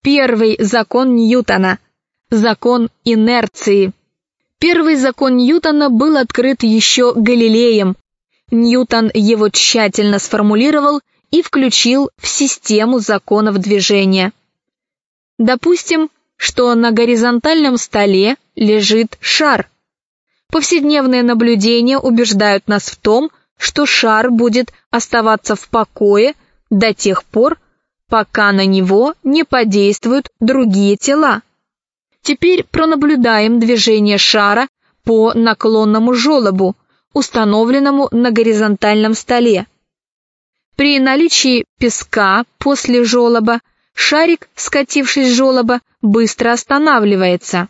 Первый закон Ньютона – закон инерции. Первый закон Ньютона был открыт еще Галилеем. Ньютон его тщательно сформулировал и включил в систему законов движения. Допустим, что на горизонтальном столе лежит шар. Повседневные наблюдения убеждают нас в том, что шар будет оставаться в покое до тех пор, пока на него не подействуют другие тела. Теперь пронаблюдаем движение шара по наклонному желобу, установленному на горизонтальном столе. При наличии песка после желоба шарик, скатившись с желоба, быстро останавливается.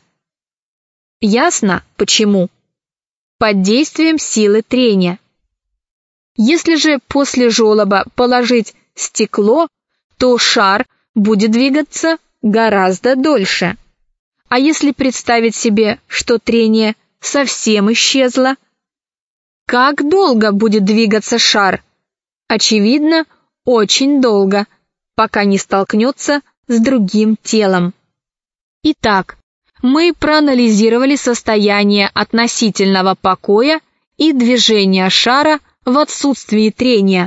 Ясно, почему? Под действием силы трения. Если же после желоба положить стекло, то шар будет двигаться гораздо дольше. А если представить себе, что трение совсем исчезло, как долго будет двигаться шар? Очевидно, очень долго, пока не столкнется с другим телом. Итак, мы проанализировали состояние относительного покоя и движения шара в отсутствии трения.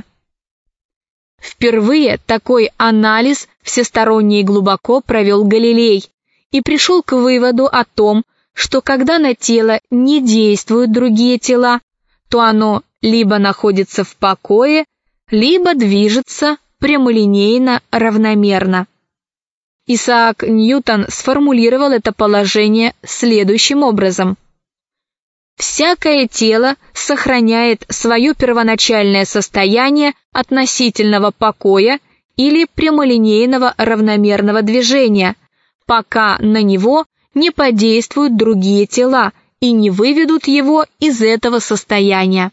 Впервые такой анализ всесторонне и глубоко провел Галилей и пришел к выводу о том, что когда на тело не действуют другие тела, то оно либо находится в покое, либо движется прямолинейно равномерно. Исаак Ньютон сформулировал это положение следующим образом. Всякое тело сохраняет свое первоначальное состояние относительного покоя или прямолинейного равномерного движения, пока на него не подействуют другие тела и не выведут его из этого состояния.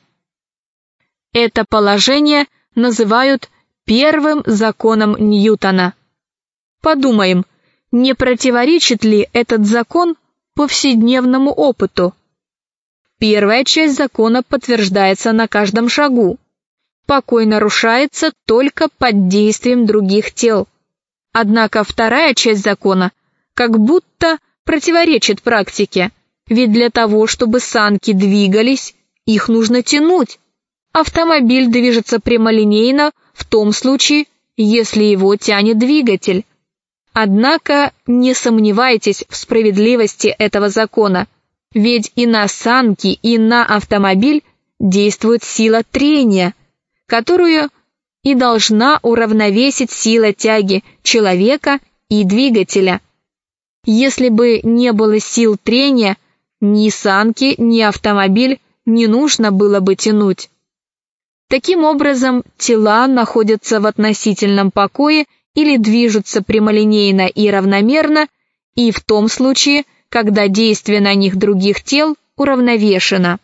Это положение называют первым законом Ньютона. Подумаем, не противоречит ли этот закон повседневному опыту? Первая часть закона подтверждается на каждом шагу. Покой нарушается только под действием других тел. Однако вторая часть закона как будто противоречит практике, ведь для того, чтобы санки двигались, их нужно тянуть. Автомобиль движется прямолинейно в том случае, если его тянет двигатель. Однако не сомневайтесь в справедливости этого закона, ведь и на санки, и на автомобиль действует сила трения, которую и должна уравновесить сила тяги человека и двигателя. Если бы не было сил трения, ни санки, ни автомобиль не нужно было бы тянуть. Таким образом, тела находятся в относительном покое или движутся прямолинейно и равномерно, и в том случае, когда действие на них других тел уравновешено.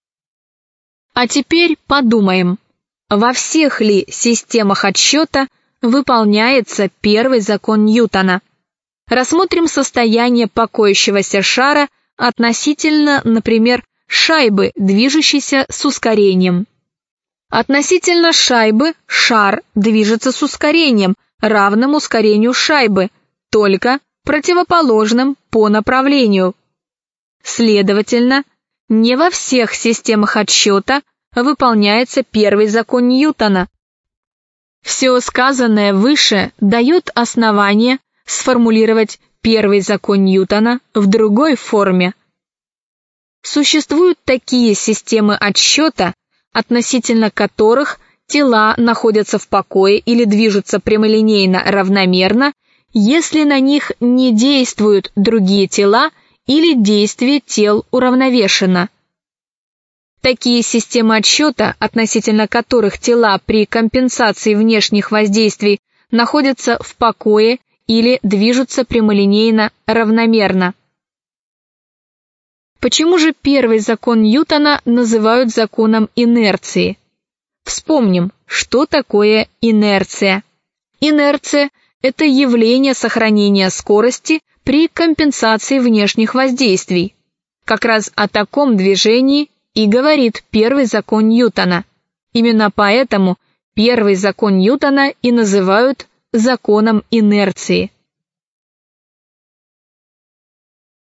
А теперь подумаем, во всех ли системах отсчета выполняется первый закон Ньютона? Рассмотрим состояние покоящегося шара относительно, например, шайбы, движущейся с ускорением. Относительно шайбы шар движется с ускорением, равным ускорению шайбы, только противоположным по направлению. Следовательно, не во всех системах отсчета выполняется первый закон Ньютона. Все сказанное выше дает основание сформулировать первый закон Ньютона в другой форме. Существуют такие системы отсчета, относительно которых тела находятся в покое или движутся прямолинейно равномерно, если на них не действуют другие тела или действие тел уравновешено. Такие системы отсчета, относительно которых тела при компенсации внешних воздействий находятся в покое или движутся прямолинейно равномерно. Почему же первый закон Ньютона называют законом инерции? Вспомним, что такое инерция. Инерция – это явление сохранения скорости при компенсации внешних воздействий. Как раз о таком движении и говорит первый закон Ньютона. Именно поэтому первый закон Ньютона и называют законом инерции.